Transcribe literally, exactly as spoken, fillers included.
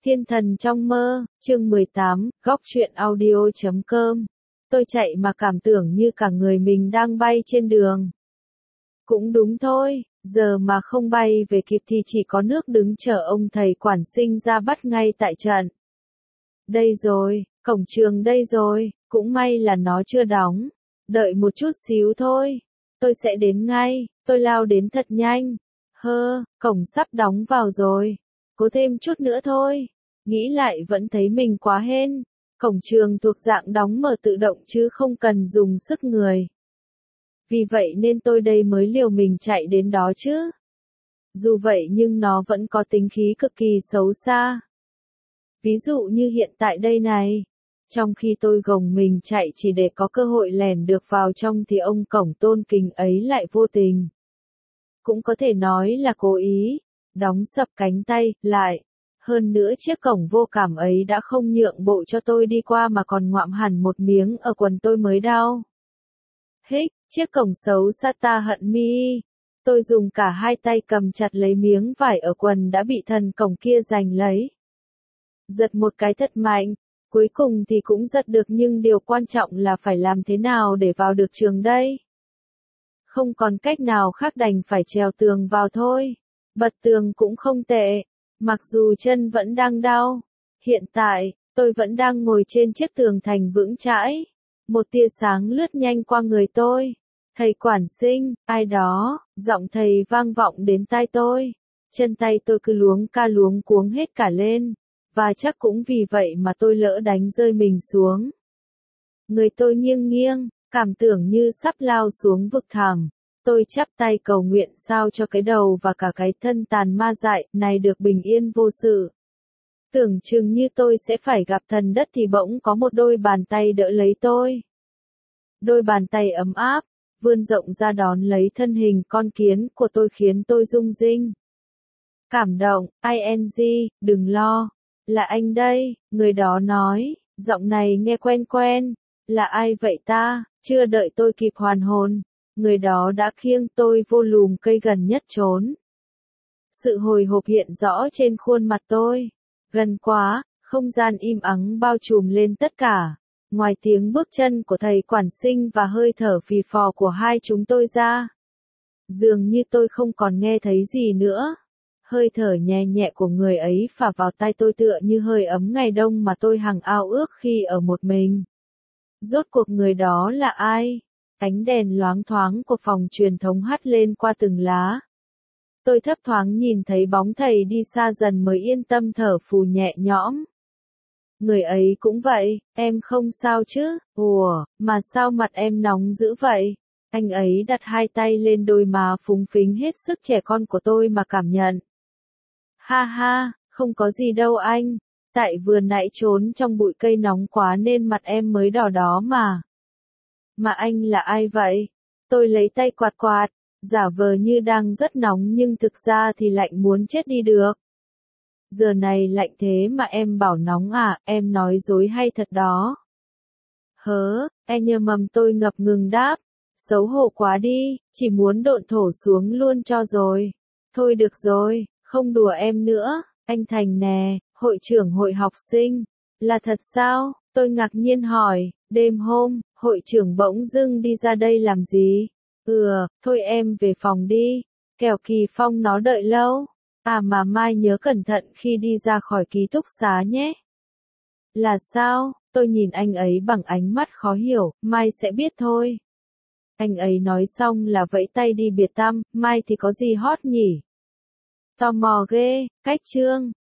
Thiên thần trong mơ, chương mười tám, góc truyện audio chấm com. Tôi chạy mà cảm tưởng như cả người mình đang bay trên đường. Cũng đúng thôi, giờ mà không bay về kịp thì chỉ có nước đứng chờ ông thầy quản sinh ra bắt ngay tại trận. Đây rồi, cổng trường đây rồi, cũng may là nó chưa đóng. Đợi một chút xíu thôi, tôi sẽ đến ngay, tôi lao đến thật nhanh. Hơ, cổng sắp đóng vào rồi. Cố thêm chút nữa thôi. Nghĩ lại vẫn thấy mình quá hên. Cổng trường thuộc dạng đóng mở tự động chứ không cần dùng sức người. Vì vậy nên tôi đây mới liều mình chạy đến đó chứ. Dù vậy nhưng nó vẫn có tính khí cực kỳ xấu xa. Ví dụ như hiện tại đây này. Trong khi tôi gồng mình chạy chỉ để có cơ hội lèn được vào trong thì ông cổng tôn kính ấy lại vô tình. Cũng có thể nói là cố ý. Đóng sập cánh tay, lại. Hơn nữa chiếc cổng vô cảm ấy đã không nhượng bộ cho tôi đi qua mà còn ngoạm hẳn một miếng ở quần tôi mới đau. Hích, chiếc cổng xấu xa ta hận mi. Tôi dùng cả hai tay cầm chặt lấy miếng vải ở quần đã bị thần cổng kia giành lấy. Giật một cái thật mạnh, cuối cùng thì cũng giật được nhưng điều quan trọng là phải làm thế nào để vào được trường đây. Không còn cách nào khác đành phải trèo tường vào thôi. Bật tường cũng không tệ. Mặc dù chân vẫn đang đau, hiện tại, tôi vẫn đang ngồi trên chiếc tường thành vững chãi. Một tia sáng lướt nhanh qua người tôi. Thầy quản sinh, ai đó, giọng thầy vang vọng đến tai tôi. Chân tay tôi cứ luống ca luống cuống hết cả lên. Và chắc cũng vì vậy mà tôi lỡ đánh rơi mình xuống. Người tôi nghiêng nghiêng, cảm tưởng như sắp lao xuống vực thẳm. Tôi chắp tay cầu nguyện sao cho cái đầu và cả cái thân tàn ma dại này được bình yên vô sự. Tưởng chừng như tôi sẽ phải gặp thần đất thì bỗng có một đôi bàn tay đỡ lấy tôi. Đôi bàn tay ấm áp, vươn rộng ra đón lấy thân hình con kiến của tôi khiến tôi rung rinh. Cảm động, ing, đừng lo. Là anh đây, người đó nói, giọng này nghe quen quen. Là ai vậy ta? Chưa đợi tôi kịp hoàn hồn. Người đó đã khiêng tôi vô lùm cây gần nhất trốn. Sự hồi hộp hiện rõ trên khuôn mặt tôi. Gần quá, không gian im ắng bao trùm lên tất cả. Ngoài tiếng bước chân của thầy quản sinh và hơi thở phì phò của hai chúng tôi ra. Dường như tôi không còn nghe thấy gì nữa. Hơi thở nhẹ nhẹ của người ấy phả vào tai tôi tựa như hơi ấm ngày đông mà tôi hằng ao ước khi ở một mình. Rốt cuộc người đó là ai? Ánh đèn loáng thoáng của phòng truyền thống hắt lên qua từng lá. Tôi thấp thoáng nhìn thấy bóng thầy đi xa dần mới yên tâm thở phù nhẹ nhõm. Người ấy cũng vậy, em không sao chứ? Ủa, mà sao mặt em nóng dữ vậy? Anh ấy đặt hai tay lên đôi má phúng phính hết sức trẻ con của tôi mà cảm nhận. Ha ha, không có gì đâu anh. Tại vừa nãy trốn trong bụi cây nóng quá nên mặt em mới đỏ đó mà. Mà anh là ai vậy? Tôi lấy tay quạt quạt, giả vờ như đang rất nóng nhưng thực ra thì lạnh muốn chết đi được. Giờ này lạnh thế mà em bảo nóng à, em nói dối hay thật đó? Hớ, e nhờ mầm tôi ngập ngừng đáp. Xấu hổ quá đi, chỉ muốn độn thổ xuống luôn cho rồi. Thôi được rồi, không đùa em nữa, anh Thành nè, hội trưởng hội học sinh. Là thật sao? Tôi ngạc nhiên hỏi, đêm hôm, hội trưởng bỗng dưng đi ra đây làm gì? Ừ, thôi em về phòng đi, kẻo Kỳ Phong nó đợi lâu. À mà mai nhớ cẩn thận khi đi ra khỏi ký túc xá nhé. Là sao? Tôi nhìn anh ấy bằng ánh mắt khó hiểu, mai sẽ biết thôi. Anh ấy nói xong là vẫy tay đi biệt tăm, mai thì có gì hot nhỉ? Tò mò ghê, cách chương.